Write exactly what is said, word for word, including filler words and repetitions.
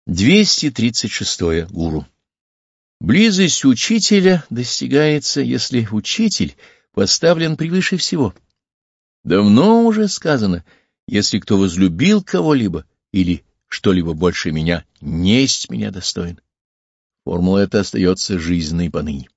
двести тридцать шестое. Гуру. Близость учителя достигается, если учитель поставлен превыше всего. Давно уже сказано, если кто возлюбил кого-либо или что-либо больше меня, несть меня достоин. Формула эта остается жизненной поныне.